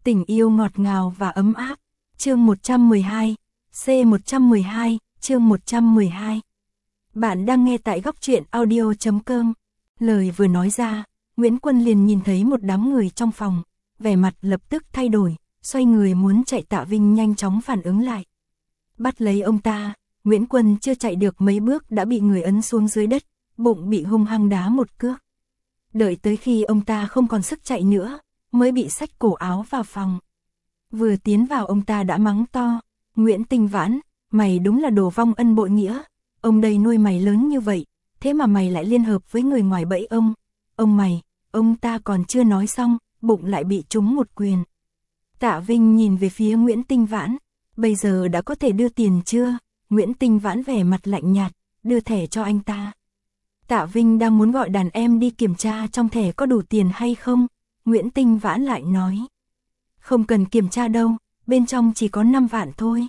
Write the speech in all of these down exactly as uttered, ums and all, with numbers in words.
Tình yêu ngọt ngào và ấm áp. Chương một trăm mười hai, C một trăm mười hai, chương một trăm mười hai. Bạn đang nghe tại góc truyện audio chấm com. Lời vừa nói ra, Nguyễn Quân liền nhìn thấy một đám người trong phòng, vẻ mặt lập tức thay đổi, xoay người muốn chạy. Tạ Vinh nhanh chóng phản ứng lại. Bắt lấy ông ta, Nguyễn Quân chưa chạy được mấy bước đã bị người ấn xuống dưới đất, bụng bị hung hăng đá một cước. Đợi tới khi ông ta không còn sức chạy nữa, mới bị xách cổ áo vào phòng. Vừa tiến vào ông ta đã mắng to, Nguyễn Tinh Vãn, mày đúng là đồ vong ân bội nghĩa, ông đây nuôi mày lớn như vậy, thế mà mày lại liên hợp với người ngoài bẫy ông. Ông mày, ông ta còn chưa nói xong, bụng lại bị trúng một quyền. Tạ Vinh nhìn về phía Nguyễn Tinh Vãn, bây giờ đã có thể đưa tiền chưa? Nguyễn Tinh Vãn vẻ mặt lạnh nhạt, đưa thẻ cho anh ta. Tạ Vinh đang muốn gọi đàn em đi kiểm tra trong thẻ có đủ tiền hay không, Nguyễn Tinh Vãn lại nói. Không cần kiểm tra đâu, bên trong chỉ có năm vạn thôi.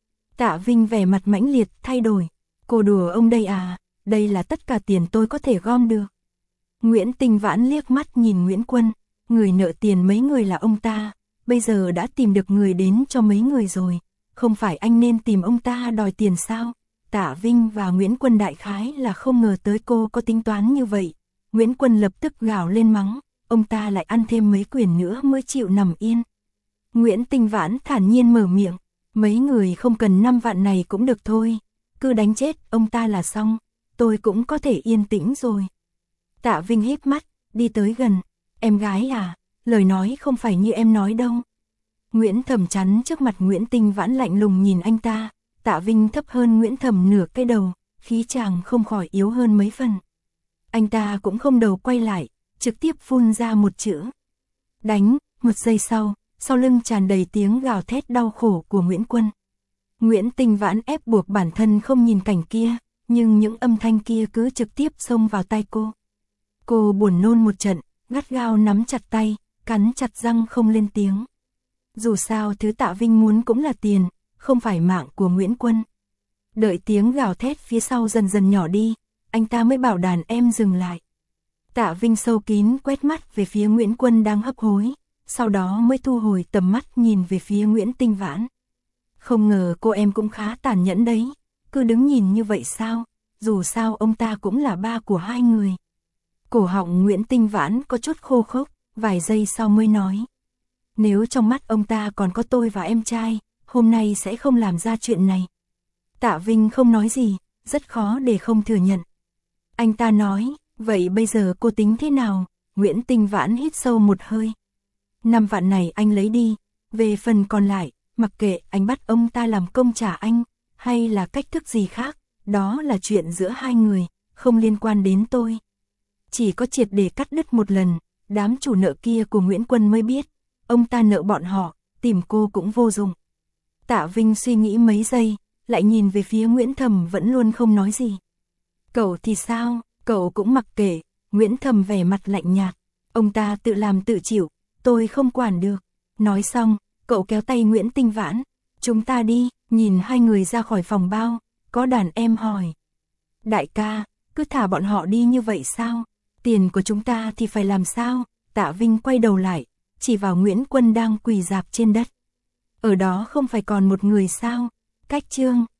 Tạ Vinh vẻ mặt mãnh liệt thay đổi, cô đùa ông đây à, đây là tất cả tiền tôi có thể gom được. Nguyễn Tinh Vãn liếc mắt nhìn Nguyễn Quân, người nợ tiền mấy người là ông ta, bây giờ đã tìm được người đến cho mấy người rồi, không phải anh nên tìm ông ta đòi tiền sao? Tạ Vinh và Nguyễn Quân đại khái là không ngờ tới cô có tính toán như vậy. Nguyễn Quân lập tức gào lên mắng, ông ta lại ăn thêm mấy quyền nữa mới chịu nằm yên. Nguyễn Tinh Vãn thản nhiên mở miệng, mấy người không cần năm vạn này cũng được thôi, cứ đánh chết ông ta là xong, tôi cũng có thể yên tĩnh rồi. Tạ Vinh híp mắt, đi tới gần, em gái à, lời nói không phải như em nói đâu. Nguyễn Thẩm chắn trước mặt Nguyễn Tinh Vãn lạnh lùng nhìn anh ta. Tạ Vinh thấp hơn Nguyễn Thẩm nửa cái đầu, khí chàng không khỏi yếu hơn mấy phần. Anh ta cũng không đầu quay lại, trực tiếp phun ra một chữ. Đánh, một giây sau, sau lưng tràn đầy tiếng gào thét đau khổ của Nguyễn Quân. Nguyễn Tinh Vãn ép buộc bản thân không nhìn cảnh kia, nhưng những âm thanh kia cứ trực tiếp xông vào tai cô. Cô buồn nôn một trận, gắt gao nắm chặt tay, cắn chặt răng không lên tiếng. Dù sao thứ Tạ Vinh muốn cũng là tiền, không phải mạng của Nguyễn Quân. Đợi tiếng gào thét phía sau dần dần nhỏ đi, anh ta mới bảo đàn em dừng lại. Tạ Vinh sâu kín quét mắt về phía Nguyễn Quân đang hấp hối, sau đó mới thu hồi tầm mắt nhìn về phía Nguyễn Tinh Vãn. Không ngờ cô em cũng khá tàn nhẫn đấy, cứ đứng nhìn như vậy sao, dù sao ông ta cũng là ba của hai người. Cổ họng Nguyễn Tinh Vãn có chút khô khốc, vài giây sau mới nói. Nếu trong mắt ông ta còn có tôi và em trai, hôm nay sẽ không làm ra chuyện này. Tạ Vinh không nói gì, rất khó để không thừa nhận. Anh ta nói, vậy bây giờ cô tính thế nào? Nguyễn Tinh Vãn hít sâu một hơi. Năm vạn này anh lấy đi, về phần còn lại, mặc kệ anh bắt ông ta làm công trả anh, hay là cách thức gì khác, đó là chuyện giữa hai người, không liên quan đến tôi. Chỉ có triệt để cắt đứt một lần, đám chủ nợ kia của Nguyễn Quân mới biết, ông ta nợ bọn họ, tìm cô cũng vô dụng. Tạ Vinh suy nghĩ mấy giây, lại nhìn về phía Nguyễn Thẩm vẫn luôn không nói gì. Cậu thì sao, cậu cũng mặc kệ, Nguyễn Thẩm vẻ mặt lạnh nhạt, ông ta tự làm tự chịu, tôi không quản được. Nói xong, cậu kéo tay Nguyễn Tinh Vãn, chúng ta đi, nhìn hai người ra khỏi phòng bao, có đàn em hỏi. Đại ca, cứ thả bọn họ đi như vậy sao, tiền của chúng ta thì phải làm sao? Tạ Vinh quay đầu lại, chỉ vào Nguyễn Quân đang quỳ rạp trên đất. Ở đó không phải còn một người sao? Cách Trương,